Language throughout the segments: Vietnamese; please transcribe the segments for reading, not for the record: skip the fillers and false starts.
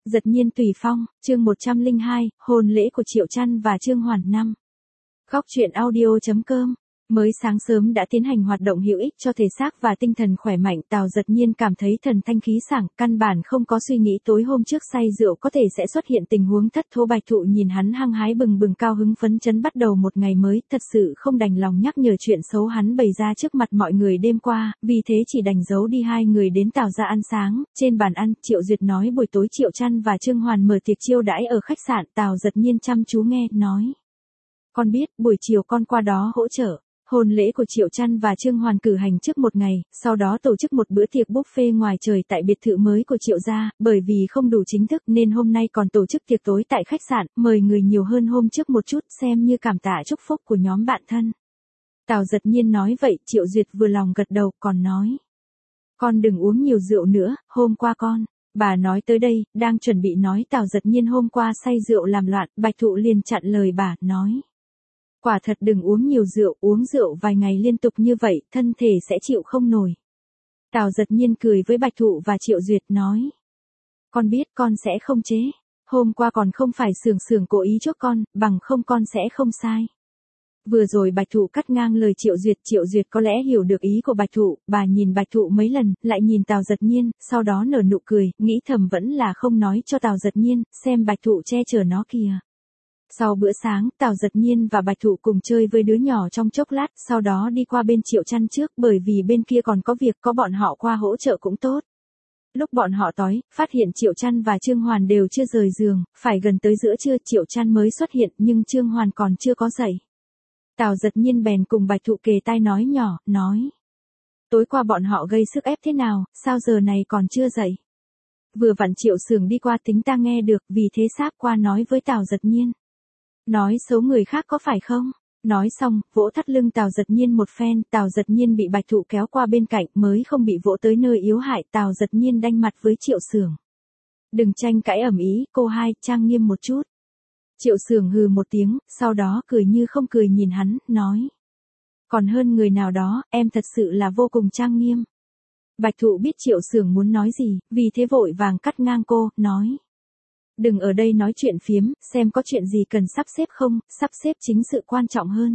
Giật nhiên tùy phong, chương 102, hôn lễ của Triệu Trăn và Trương Hoàn năm. Góc truyện audio.com. Mới sáng sớm đã tiến hành hoạt động hữu ích cho thể xác và tinh thần khỏe mạnh, Tào Giật Nhiên cảm thấy thần thanh khí sảng, căn bản không có suy nghĩ tối hôm trước say rượu có thể sẽ xuất hiện tình huống thất thố. Bạch Thụ nhìn hắn hăng hái bừng bừng cao hứng phấn chấn bắt đầu một ngày mới, thật sự không đành lòng nhắc nhở chuyện xấu hắn bày ra trước mặt mọi người đêm qua, vì thế chỉ đành giấu đi hai người đến Tào gia ăn sáng. Trên bàn ăn, Triệu Duyệt nói buổi tối Triệu Trăn và Trương Hoàn mở tiệc chiêu đãi ở khách sạn, Tào Giật Nhiên chăm chú nghe, nói: "Con biết, buổi chiều con qua đó hỗ trợ." Hôn lễ của Triệu Trăn và Trương Hoàn cử hành trước một ngày, sau đó tổ chức một bữa tiệc buffet ngoài trời tại biệt thự mới của Triệu gia, bởi vì không đủ chính thức nên hôm nay còn tổ chức tiệc tối tại khách sạn, mời người nhiều hơn hôm trước một chút, xem như cảm tạ chúc phúc của nhóm bạn thân. Tào Giật Nhiên nói vậy, Triệu Duyệt vừa lòng gật đầu, còn nói: "Con đừng uống nhiều rượu nữa, hôm qua con..." Bà nói tới đây, đang chuẩn bị nói Tào Giật Nhiên hôm qua say rượu làm loạn, Bạch Thụ liền chặn lời bà, nói: "Quả thật đừng uống nhiều rượu, uống rượu vài ngày liên tục như vậy, thân thể sẽ chịu không nổi." Tào Giật Nhiên cười với Bạch Thụ và Triệu Duyệt nói: "Con biết, con sẽ không chế. Hôm qua còn không phải Sường cố ý chuốc con, bằng không con sẽ không sai." Vừa rồi Bạch Thụ cắt ngang lời Triệu Duyệt có lẽ hiểu được ý của Bạch Thụ, bà nhìn Bạch Thụ mấy lần, lại nhìn Tào Giật Nhiên, sau đó nở nụ cười, nghĩ thầm vẫn là không nói cho Tào Giật Nhiên, xem Bạch Thụ che chở nó kìa. Sau bữa sáng, Tào Giật Nhiên và Bạch Thụ cùng chơi với đứa nhỏ trong chốc lát, sau đó đi qua bên Triệu Trăn trước, bởi vì bên kia còn có việc, có bọn họ qua hỗ trợ cũng tốt. Lúc bọn họ tối, phát hiện Triệu Trăn và Trương Hoàn đều chưa rời giường, phải gần tới giữa trưa Triệu Trăn mới xuất hiện, nhưng Trương Hoàn còn chưa có dậy. Tào Giật Nhiên bèn cùng Bạch Thụ kề tai nói nhỏ, nói: "Tối qua bọn họ gây sức ép thế nào, sao giờ này còn chưa dậy?" Vừa vặn Triệu Sường đi qua tính ta nghe được, vì thế sáp qua nói với Tào Giật Nhiên: "Nói xấu người khác có phải không?" Nói xong, vỗ thắt lưng Tào Giật Nhiên một phen, Tào Giật Nhiên bị Bạch Thụ kéo qua bên cạnh mới không bị vỗ tới nơi yếu hại. Tào Giật Nhiên đanh mặt với Triệu Sường: "Đừng tranh cãi ầm ĩ, cô hai, trang nghiêm một chút." Triệu Sường hừ một tiếng, sau đó cười như không cười nhìn hắn, nói: "Còn hơn người nào đó, em thật sự là vô cùng trang nghiêm." Bạch Thụ biết Triệu Sường muốn nói gì, vì thế vội vàng cắt ngang cô, nói: "Đừng ở đây nói chuyện phiếm, xem có chuyện gì cần sắp xếp không, sắp xếp chính sự quan trọng hơn."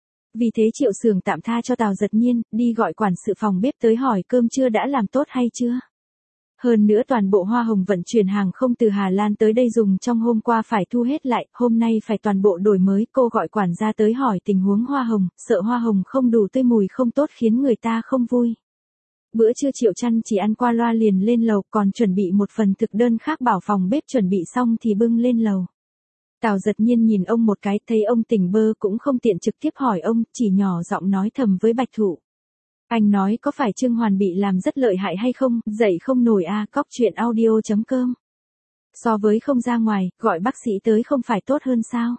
Vì thế Triệu Sường tạm tha cho Tào Giật Nhiên, đi gọi quản sự phòng bếp tới hỏi cơm trưa đã làm tốt hay chưa. Hơn nữa toàn bộ hoa hồng vận chuyển hàng không từ Hà Lan tới đây dùng trong hôm qua phải thu hết lại, hôm nay phải toàn bộ đổi mới. Cô gọi quản gia tới hỏi tình huống hoa hồng, sợ hoa hồng không đủ tươi mùi không tốt khiến người ta không vui. Bữa trưa Triệu Trăn chỉ ăn qua loa liền lên lầu, còn chuẩn bị một phần thực đơn khác bảo phòng bếp chuẩn bị xong thì bưng lên lầu. Tào Giật Nhiên nhìn ông một cái, thấy ông tỉnh bơ cũng không tiện trực tiếp hỏi ông, chỉ nhỏ giọng nói thầm với Bạch Thụ: "Anh nói có phải Trương Hoàn bị làm rất lợi hại hay không, dậy không nổi à?" Cóc truyện audio.com. So với không ra ngoài, gọi bác sĩ tới không phải tốt hơn sao?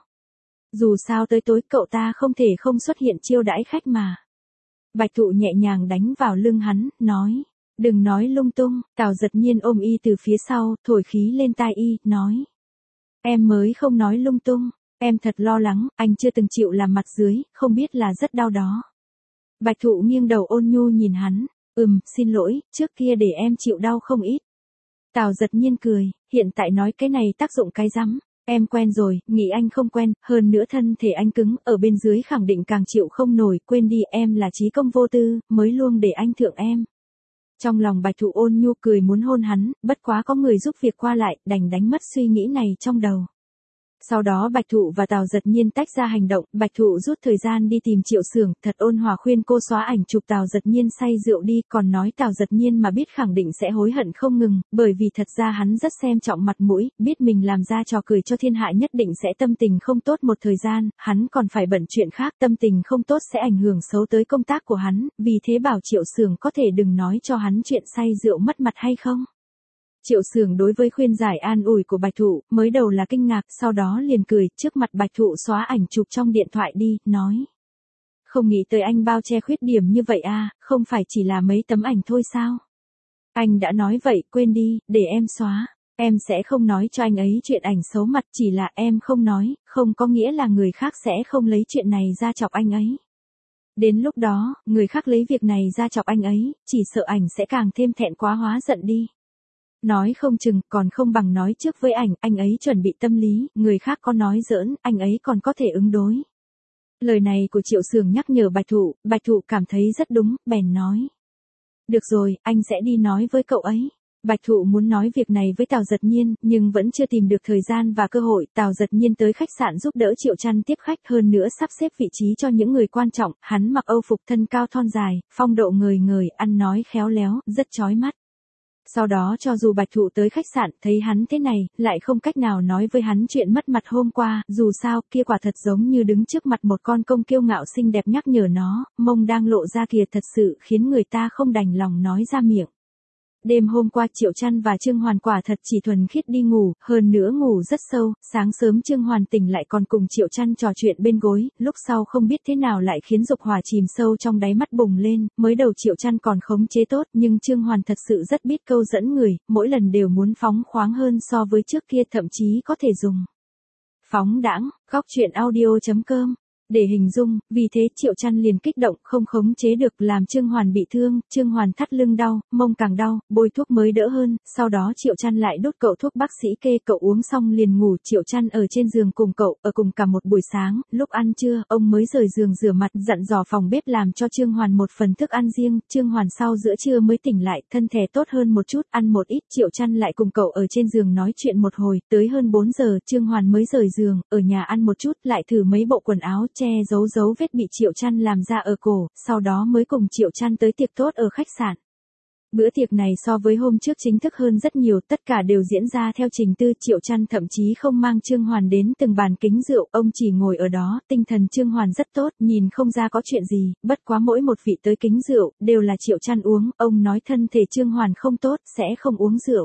Dù sao tới tối cậu ta không thể không xuất hiện chiêu đãi khách mà. Bạch Thụ nhẹ nhàng đánh vào lưng hắn, nói: "Đừng nói lung tung." Tào Giật Nhiên ôm y từ phía sau, thổi khí lên tai y, nói: "Em mới không nói lung tung, em thật lo lắng, anh chưa từng chịu làm mặt dưới, không biết là rất đau đó." Bạch Thụ nghiêng đầu ôn nhu nhìn hắn: "Xin lỗi, trước kia để em chịu đau không ít." Tào Giật Nhiên cười: "Hiện tại nói cái này tác dụng cái rắm, em quen rồi, nghĩ anh không quen, hơn nữa thân thể anh cứng, ở bên dưới khẳng định càng chịu không nổi, quên đi, em là trí công vô tư, mới luôn để anh thượng em." Trong lòng Bạch Thụ ôn nhu cười muốn hôn hắn, bất quá có người giúp việc qua lại, đành đánh mất suy nghĩ này trong đầu. Sau đó Bạch Thụ và Tào Giật Nhiên tách ra hành động, Bạch Thụ rút thời gian đi tìm Triệu Sường, thật ôn hòa khuyên cô xóa ảnh chụp Tào Giật Nhiên say rượu đi, còn nói Tào Giật Nhiên mà biết khẳng định sẽ hối hận không ngừng, bởi vì thật ra hắn rất xem trọng mặt mũi, biết mình làm ra trò cười cho thiên hạ nhất định sẽ tâm tình không tốt một thời gian, hắn còn phải bận chuyện khác, tâm tình không tốt sẽ ảnh hưởng xấu tới công tác của hắn, vì thế bảo Triệu Sường có thể đừng nói cho hắn chuyện say rượu mất mặt hay không. Triệu Sường đối với khuyên giải an ủi của Bạch Thụ, mới đầu là kinh ngạc, sau đó liền cười, trước mặt Bạch Thụ xóa ảnh chụp trong điện thoại đi, nói: "Không nghĩ tới anh bao che khuyết điểm như vậy à, không phải chỉ là mấy tấm ảnh thôi sao? Anh đã nói vậy, quên đi, để em xóa. Em sẽ không nói cho anh ấy chuyện ảnh xấu mặt, chỉ là em không nói, không có nghĩa là người khác sẽ không lấy chuyện này ra chọc anh ấy. Đến lúc đó, người khác lấy việc này ra chọc anh ấy, chỉ sợ ảnh sẽ càng thêm thẹn quá hóa giận đi." Nói không chừng còn không bằng nói trước với anh ấy chuẩn bị tâm lý, người khác có nói giỡn, anh ấy còn có thể ứng đối. Lời này của Triệu Sưởng nhắc nhở Bạch Thụ cảm thấy rất đúng, bèn nói. Được rồi, anh sẽ đi nói với cậu ấy. Bạch Thụ muốn nói việc này với Tào Giật Nhiên, nhưng vẫn chưa tìm được thời gian và cơ hội. Tào Giật Nhiên tới khách sạn giúp đỡ Triệu Chăn tiếp khách, hơn nữa sắp xếp vị trí cho những người quan trọng. Hắn mặc âu phục thân cao thon dài, phong độ ngời ngời, ăn nói khéo léo, rất chói mắt. Sau đó cho dù Bạch Thụ tới khách sạn thấy hắn thế này, lại không cách nào nói với hắn chuyện mất mặt hôm qua, dù sao kia quả thật giống như đứng trước mặt một con công kiêu ngạo xinh đẹp nhắc nhở nó, mông đang lộ ra kìa, thật sự khiến người ta không đành lòng nói ra miệng. Đêm hôm qua Triệu Chăn và Trương Hoàn quả thật chỉ thuần khiết đi ngủ, hơn nữa ngủ rất sâu, sáng sớm Trương Hoàn tỉnh lại còn cùng Triệu Chăn trò chuyện bên gối, lúc sau không biết thế nào lại khiến dục hỏa chìm sâu trong đáy mắt bùng lên, mới đầu Triệu Chăn còn khống chế tốt nhưng Trương Hoàn thật sự rất biết câu dẫn người, mỗi lần đều muốn phóng khoáng hơn so với trước kia, thậm chí có thể dùng. Phóng đãng, góc truyện audio.com. Để hình dung, vì thế Triệu Chăn liền kích động không khống chế được làm Trương Hoàn bị thương, Trương Hoàn thắt lưng đau, mông càng đau, bôi thuốc mới đỡ hơn, sau đó Triệu Chăn lại đốt cậu thuốc bác sĩ kê, cậu uống xong liền ngủ. Triệu Chăn ở trên giường cùng cậu, ở cùng cả một buổi sáng, lúc ăn trưa, ông mới rời giường rửa mặt, dặn dò phòng bếp làm cho Trương Hoàn một phần thức ăn riêng, Trương Hoàn sau giữa trưa mới tỉnh lại, thân thể tốt hơn một chút, ăn một ít. Triệu Chăn lại cùng cậu ở trên giường nói chuyện một hồi, tới hơn 4 giờ, Trương Hoàn mới rời giường, ở nhà ăn một chút, lại thử mấy bộ quần áo che giấu vết bị Triệu Chăn làm ra ở cổ, sau đó mới cùng Triệu Chăn tới tiệc tốt ở khách sạn. Bữa tiệc này so với hôm trước chính thức hơn rất nhiều, tất cả đều diễn ra theo trình tự. Triệu Chăn thậm chí không mang Trương Hoàn đến từng bàn kính rượu, ông chỉ ngồi ở đó, tinh thần Trương Hoàn rất tốt, nhìn không ra có chuyện gì, bất quá mỗi một vị tới kính rượu, đều là Triệu Chăn uống, ông nói thân thể Trương Hoàn không tốt, sẽ không uống rượu.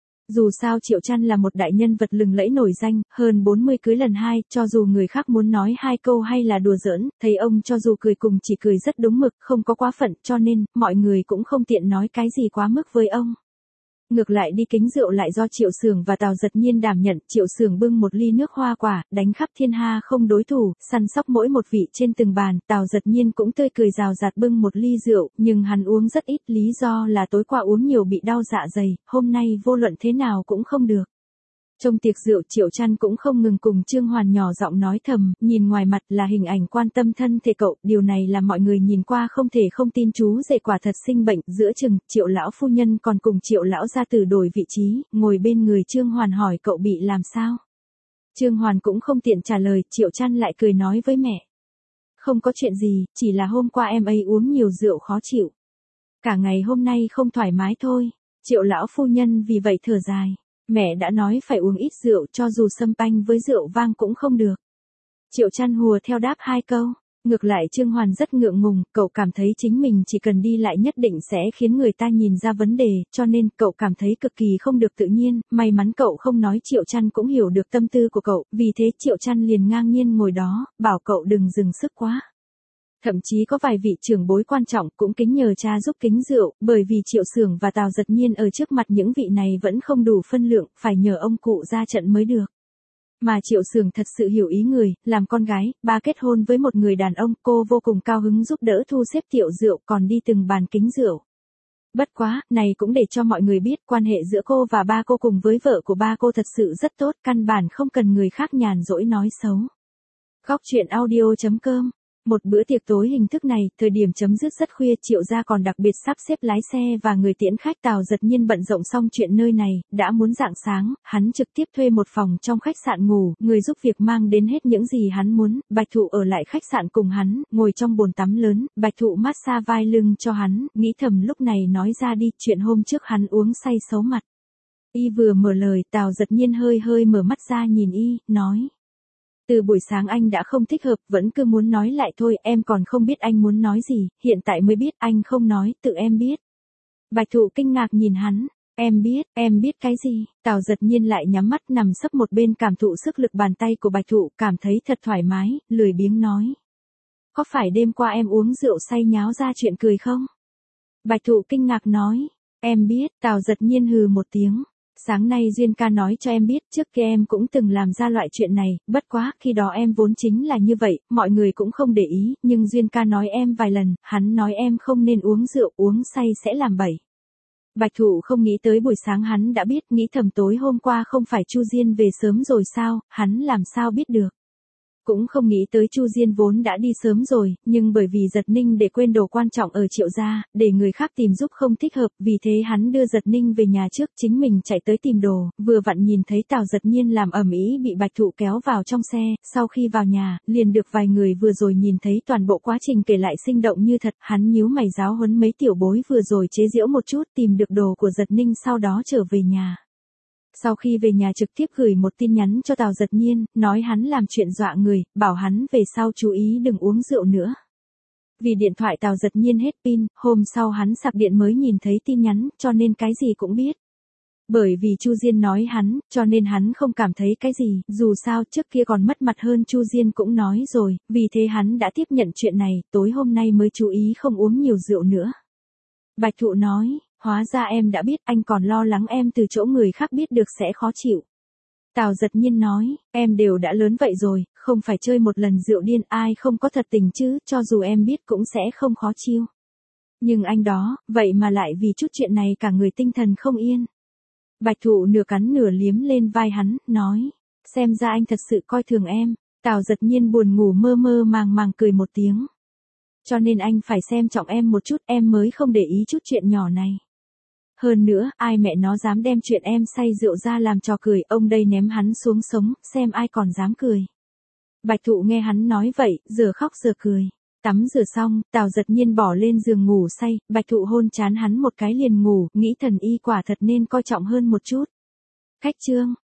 Dù sao Triệu Chăn là một đại nhân vật lừng lẫy nổi danh, hơn 40 cưới lần 2, cho dù người khác muốn nói 2 câu hay là đùa giỡn, thấy ông cho dù cười cùng chỉ cười rất đúng mực, không có quá phận, cho nên, mọi người cũng không tiện nói cái gì quá mức với ông. Ngược lại đi kính rượu lại do Triệu Sưởng và Tào Giật Nhiên đảm nhận, Triệu Sưởng bưng một ly nước hoa quả, đánh khắp thiên hạ không đối thủ, săn sóc mỗi một vị trên từng bàn, Tào Giật Nhiên cũng tươi cười rào rạt bưng một ly rượu, nhưng hắn uống rất ít, lý do là tối qua uống nhiều bị đau dạ dày, hôm nay vô luận thế nào cũng không được. Trong tiệc rượu Triệu Chăn cũng không ngừng cùng Trương Hoàn nhỏ giọng nói thầm, nhìn ngoài mặt là hình ảnh quan tâm thân thể cậu, điều này là mọi người nhìn qua không thể không tin chú rể quả thật sinh bệnh. Giữa chừng, Triệu lão phu nhân còn cùng Triệu lão gia tử đổi vị trí, ngồi bên người Trương Hoàn hỏi cậu bị làm sao. Trương Hoàn cũng không tiện trả lời, Triệu Chăn lại cười nói với mẹ. Không có chuyện gì, chỉ là hôm qua em ấy uống nhiều rượu khó chịu. Cả ngày hôm nay không thoải mái thôi. Triệu lão phu nhân vì vậy thở dài. Mẹ đã nói phải uống ít rượu, cho dù sâm panh với rượu vang cũng không được. Triệu Chăn hùa theo đáp 2 câu. Ngược lại Trương Hoàn rất ngượng ngùng, cậu cảm thấy chính mình chỉ cần đi lại nhất định sẽ khiến người ta nhìn ra vấn đề, cho nên cậu cảm thấy cực kỳ không được tự nhiên, may mắn cậu không nói Triệu Chăn cũng hiểu được tâm tư của cậu, vì thế Triệu Chăn liền ngang nhiên ngồi đó, bảo cậu đừng dừng sức quá. Thậm chí có vài vị trưởng bối quan trọng cũng kính nhờ cha giúp kính rượu, bởi vì Triệu Sưởng và Tào Giật Nhiên ở trước mặt những vị này vẫn không đủ phân lượng, phải nhờ ông cụ ra trận mới được. Mà Triệu Sưởng thật sự hiểu ý người, làm con gái, ba kết hôn với một người đàn ông, cô vô cùng cao hứng giúp đỡ thu xếp tiệu rượu còn đi từng bàn kính rượu. Bất quá, này cũng để cho mọi người biết quan hệ giữa cô và ba cô cùng với vợ của ba cô thật sự rất tốt, căn bản không cần người khác nhàn rỗi nói xấu. Góc truyện audio.com. Một bữa tiệc tối hình thức này, thời điểm chấm dứt rất khuya, Triệu gia còn đặc biệt sắp xếp lái xe và người tiễn khách. Tào Giật Nhiên bận rộn xong chuyện nơi này, đã muốn rạng sáng, hắn trực tiếp thuê một phòng trong khách sạn ngủ, người giúp việc mang đến hết những gì hắn muốn. Bạch Thụ ở lại khách sạn cùng hắn, ngồi trong bồn tắm lớn, Bạch Thụ massage vai lưng cho hắn, nghĩ thầm lúc này nói ra đi, chuyện hôm trước hắn uống say xấu mặt. Y vừa mở lời, Tào Giật Nhiên hơi mở mắt ra nhìn y, nói. Từ buổi sáng anh đã không thích hợp, vẫn cứ muốn nói lại thôi, em còn không biết anh muốn nói gì, hiện tại mới biết, anh không nói, tự em biết. Bạch Thụ kinh ngạc nhìn hắn, em biết cái gì? Tào Giật Nhiên lại nhắm mắt nằm sấp một bên cảm thụ sức lực bàn tay của Bạch Thụ, cảm thấy thật thoải mái, lười biếng nói. Có phải đêm qua em uống rượu say nháo ra chuyện cười không? Bạch Thụ kinh ngạc nói, em biết. Tào Giật Nhiên hừ một tiếng. Sáng nay Duyên ca nói cho em biết, trước kia em cũng từng làm ra loại chuyện này, bất quá, khi đó em vốn chính là như vậy, mọi người cũng không để ý, nhưng Duyên ca nói em vài lần, hắn nói em không nên uống rượu, uống say sẽ làm bậy. Bạch Thụ không nghĩ tới buổi sáng hắn đã biết, nghĩ thầm tối hôm qua không phải Chu Diên về sớm rồi sao, hắn làm sao biết được. Cũng không nghĩ tới Chu Diên vốn đã đi sớm rồi, nhưng bởi vì Giật Ninh để quên đồ quan trọng ở Triệu gia, để người khác tìm giúp không thích hợp, vì thế hắn đưa Giật Ninh về nhà trước, chính mình chạy tới tìm đồ, vừa vặn nhìn thấy Tào Giật Nhiên làm ầm ĩ bị Bạch Thụ kéo vào trong xe, sau khi vào nhà, liền được vài người vừa rồi nhìn thấy toàn bộ quá trình kể lại sinh động như thật, hắn nhíu mày giáo huấn mấy tiểu bối vừa rồi chế giễu một chút, tìm được đồ của Giật Ninh sau đó trở về nhà. Sau khi về nhà trực tiếp gửi một tin nhắn cho Tào Giật Nhiên, nói hắn làm chuyện dọa người, bảo hắn về sau chú ý đừng uống rượu nữa. Vì điện thoại Tào Giật Nhiên hết pin, hôm sau hắn sạc điện mới nhìn thấy tin nhắn, cho nên cái gì cũng biết. Bởi vì Chu Diên nói hắn, cho nên hắn không cảm thấy cái gì, dù sao trước kia còn mất mặt hơn Chu Diên cũng nói rồi, vì thế hắn đã tiếp nhận chuyện này, tối hôm nay mới chú ý không uống nhiều rượu nữa. Bạch Thụ nói, hóa ra em đã biết, anh còn lo lắng em từ chỗ người khác biết được sẽ khó chịu. Tào Giật Nhiên nói, em đều đã lớn vậy rồi, không phải chơi một lần rượu điên ai không có thật tình chứ, cho dù em biết cũng sẽ không khó chịu. Nhưng anh đó, vậy mà lại vì chút chuyện này cả người tinh thần không yên. Bạch Thụ nửa cắn nửa liếm lên vai hắn, nói, xem ra anh thật sự coi thường em. Tào Giật Nhiên buồn ngủ mơ mơ màng màng cười một tiếng. Cho nên anh phải xem trọng em một chút, em mới không để ý chút chuyện nhỏ này. Hơn nữa, ai mẹ nó dám đem chuyện em say rượu ra làm trò cười, ông đây ném hắn xuống sống, xem ai còn dám cười. Bạch Thụ nghe hắn nói vậy, giờ khóc giờ cười. Tắm rửa xong, Tào Giật Nhiên bỏ lên giường ngủ say, Bạch Thụ hôn trán hắn một cái liền ngủ, nghĩ thần y quả thật nên coi trọng hơn một chút. Khách chương.